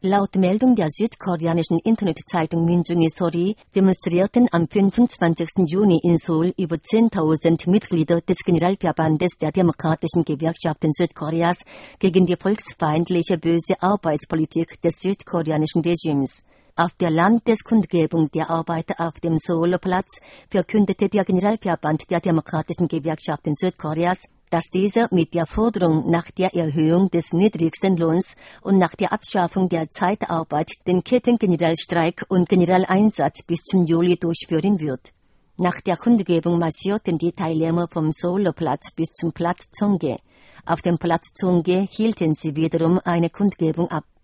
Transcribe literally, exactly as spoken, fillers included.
Laut Meldung der südkoreanischen Internetzeitung Minjung이 Sori demonstrierten am fünfundzwanzigsten Juni in Seoul über zehntausend Mitglieder des Generalverbandes der Demokratischen Gewerkschaften Südkoreas gegen die volksfeindliche böse Arbeitspolitik des südkoreanischen Regimes. Auf der Landeskundgebung der Arbeiter auf dem Seouler Platz verkündete der Generalverband der Demokratischen Gewerkschaften Südkoreas, dass dieser mit der Forderung nach der Erhöhung des niedrigsten Lohns und nach der Abschaffung der Zeitarbeit den Kettengeneralstreik und Generaleinsatz bis zum Juli durchführen wird. Nach der Kundgebung marschierten die Teilnehmer vom Seouler Platz bis zum Platz Cheonggye. Auf dem Platz Cheonggye hielten sie wiederum eine Kundgebung ab.